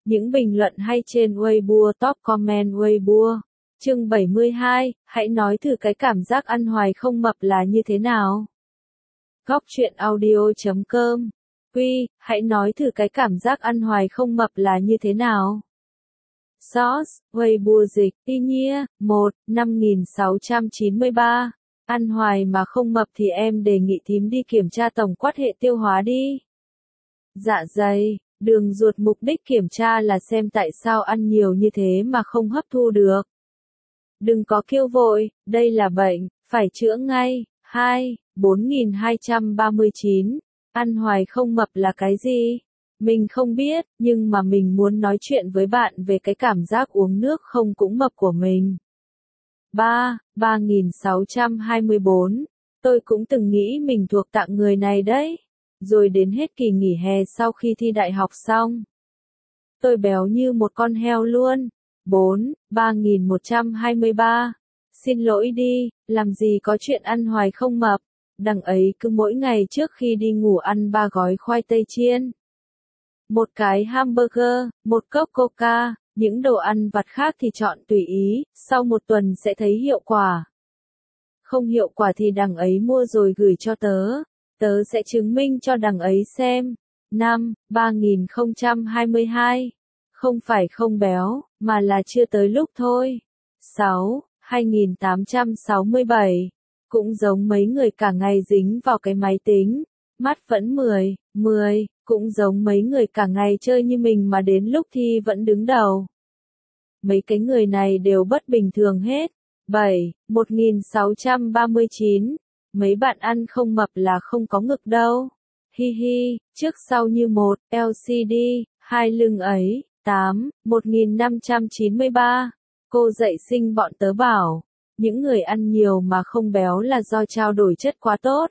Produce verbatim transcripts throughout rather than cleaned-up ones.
Những bình luận hay trên Weibo, top comment Weibo. Chương bảy mươi hai, hãy nói thử cái cảm giác ăn hoài không mập là như thế nào. Góc truyện audio chấm com. Quy, hãy nói thử cái cảm giác ăn hoài không mập là như thế nào. Source, Weibo dịch, y nhia, một, năm nghìn sáu trăm chín mươi ba. Ăn hoài mà không mập thì em đề nghị thím đi kiểm tra tổng quát hệ tiêu hóa đi. Dạ dày, đường ruột, mục đích kiểm tra là xem tại sao ăn nhiều như thế mà không hấp thu được. Đừng có kêu vội, đây là bệnh, phải chữa ngay. hai, bốn nghìn hai trăm ba mươi chín. Ăn hoài không mập là cái gì? Mình không biết, nhưng mà mình muốn nói chuyện với bạn về cái cảm giác uống nước không cũng mập của mình. ba, ba nghìn sáu trăm hai mươi bốn. Tôi cũng từng nghĩ mình thuộc tạng người này đấy. Rồi đến hết kỳ nghỉ hè sau khi thi đại học xong, tôi béo như một con heo luôn. bốn, ba nghìn một trăm hai mươi ba. Xin lỗi đi, làm gì có chuyện ăn hoài không mập. Đằng ấy cứ mỗi ngày trước khi đi ngủ ăn ba gói khoai tây chiên, một cái hamburger, một cốc coca, những đồ ăn vặt khác thì chọn tùy ý, sau một tuần sẽ thấy hiệu quả. Không hiệu quả thì đằng ấy mua rồi gửi cho tớ, tớ sẽ chứng minh cho đằng ấy xem. năm, ba nghìn không trăm hai mươi hai. Không phải không béo, mà là chưa tới lúc thôi. sáu, hai nghìn tám trăm sáu mươi bảy. Cũng giống mấy người cả ngày dính vào cái máy tính, mắt vẫn mười, mười, cũng giống mấy người cả ngày chơi như mình mà đến lúc thi vẫn đứng đầu. Mấy cái người này đều bất bình thường hết. bảy, một nghìn sáu trăm ba mươi chín. Mấy bạn ăn không mập là không có ngực đâu. Hi hi, trước sau như một, lờ xê đê, hai lưng ấy. tám, một nghìn năm trăm chín mươi ba. Cô dạy sinh bọn tớ bảo, những người ăn nhiều mà không béo là do trao đổi chất quá tốt.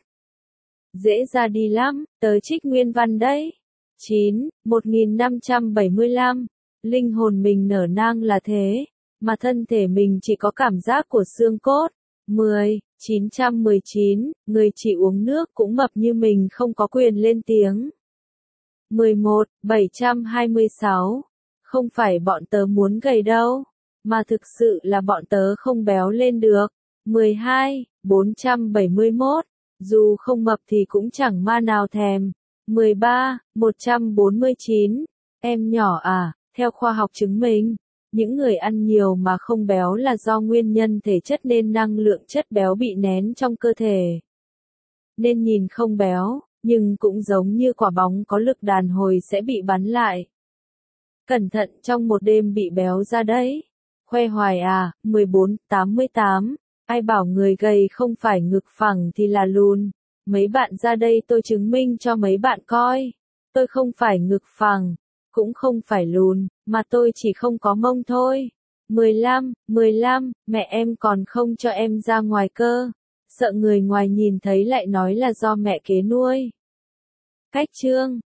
Dễ ra đi lắm, tớ trích nguyên văn đấy. chín, một nghìn năm trăm bảy mươi lăm. Linh hồn mình nở nang là thế, mà thân thể mình chỉ có cảm giác của xương cốt. mười, chín trăm mười chín. Người chỉ uống nước cũng mập như mình không có quyền lên tiếng. mười một, bảy trăm hai mươi sáu. Không phải bọn tớ muốn gầy đâu, mà thực sự là bọn tớ không béo lên được. mười hai, bốn trăm bảy mươi mốt. Dù không mập thì cũng chẳng ma nào thèm. mười ba, một trăm bốn mươi chín. Em nhỏ à, theo khoa học chứng minh, những người ăn nhiều mà không béo là do nguyên nhân thể chất nên năng lượng chất béo bị nén trong cơ thể. Nên nhìn không béo, nhưng cũng giống như quả bóng có lực đàn hồi sẽ bị bắn lại. Cẩn thận trong một đêm bị béo ra đấy. Khoe hoài à, mười bốn, tám mươi tám. Ai bảo người gầy không phải ngực phẳng thì là lùn. Mấy bạn ra đây tôi chứng minh cho mấy bạn coi. Tôi không phải ngực phẳng, cũng không phải lùn, mà tôi chỉ không có mông thôi. mười lăm, mười lăm, mẹ em còn không cho em ra ngoài cơ. Sợ người ngoài nhìn thấy lại nói là do mẹ kế nuôi. Cách chương